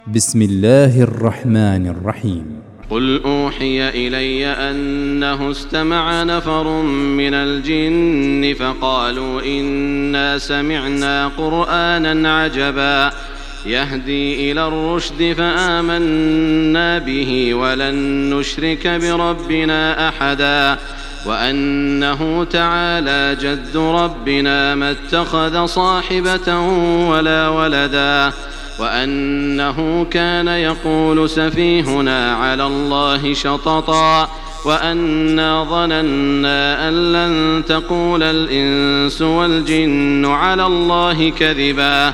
بسم الله الرحمن الرحيم. قل أوحي إلي أنه استمع نفر من الجن فقالوا إنا سمعنا قرآنا عجبا يهدي إلى الرشد فآمنا به ولن نشرك بربنا أحدا وأنه تعالى جد ربنا ما اتخذ صاحبة ولا ولدا وأنه كان يقول سفيهنا على الله شططا وأنا ظننا أن لن تقول الإنس والجن على الله كذبا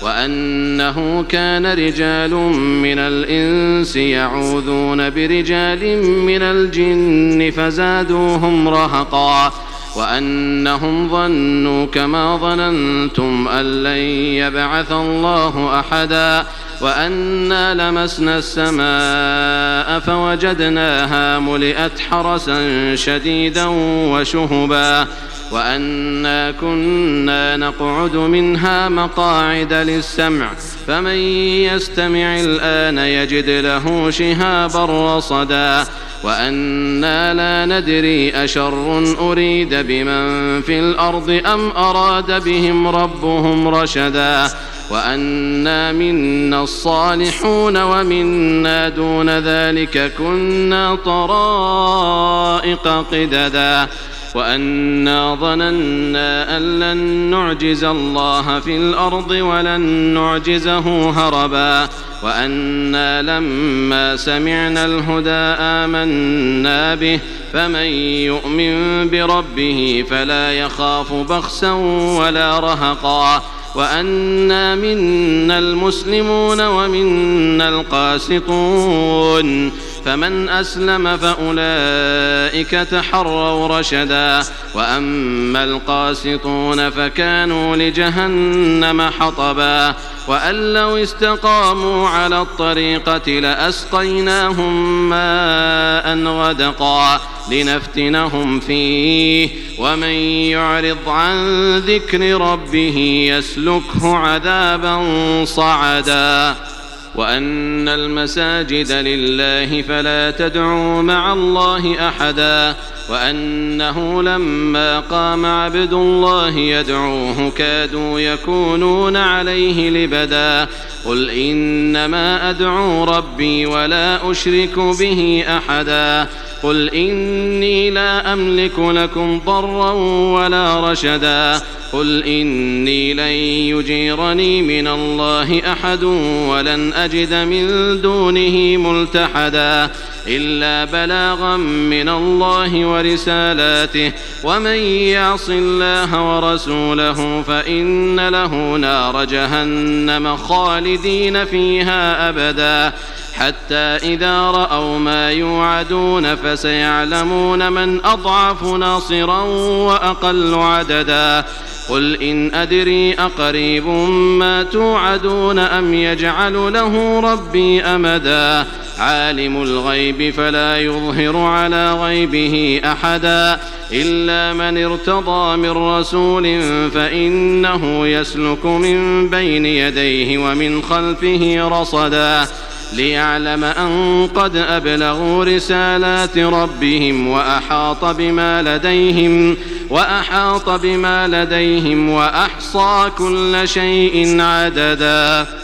وأنه كان رجال من الإنس يعوذون برجال من الجن فزادوهم رهقا وأنهم ظنوا كما ظننتم أن لن يبعث الله أحدا وأنا لمسنا السماء فوجدناها ملئت حرسا شديدا وشهبا وأنا كنا نقعد منها مقاعد للسمع فمن يستمع الآن يجد له شهابا رصدا وأنا لا ندري أشر أريد بمن في الأرض أم أراد بهم ربهم رشدا وأنا منا الصالحون ومنا دون ذلك كنا طرائق قددا وأنا ظننا أن لن نعجز الله في الأرض ولن نعجزه هربا وأنا لما سمعنا الهدى آمنا به فمن يؤمن بربه فلا يخاف بخسا ولا رهقا وأنا منا المسلمون ومنا القاسطون فمن أسلم فأولئك تحروا رشدا وأما القاسطون فكانوا لجهنم حطبا وأن لو استقاموا على الطريقة لأسقيناهم ماء غدقا لنفتنهم فيه ومن يعرض عن ذكر ربه يسلكه عذابا صعدا وأن المساجد لله فلا تدعوا مع الله أحدا وأنه لما قام عبد الله يدعوه كادوا يكونون عليه لبدا قل إنما أدعو ربي ولا أشرك به أحدا قل إني لا أملك لكم ضرا ولا رشدا قل إني لن يجيرني من الله أحد ولن أجد من دونه ملتحدا إلا بلاغا من الله ورسالاته ومن يعص الله ورسوله فإن له نار جهنم خالدين فيها أبدا حتى إذا رأوا ما يوعدون فسيعلمون من أضعف ناصرا وأقل عددا قل إن أدري أقريب ما توعدون أم يجعل له ربي أمدا عالم الغيب فلا يظهر على غيبه أحدا إلا من ارتضى من رسول فإنه يسلك من بين يديه ومن خلفه رصدا ليعلم أن قد أبلغوا رسالات ربهم وأحاط بما لديهم وأحصى كل شيء عددا.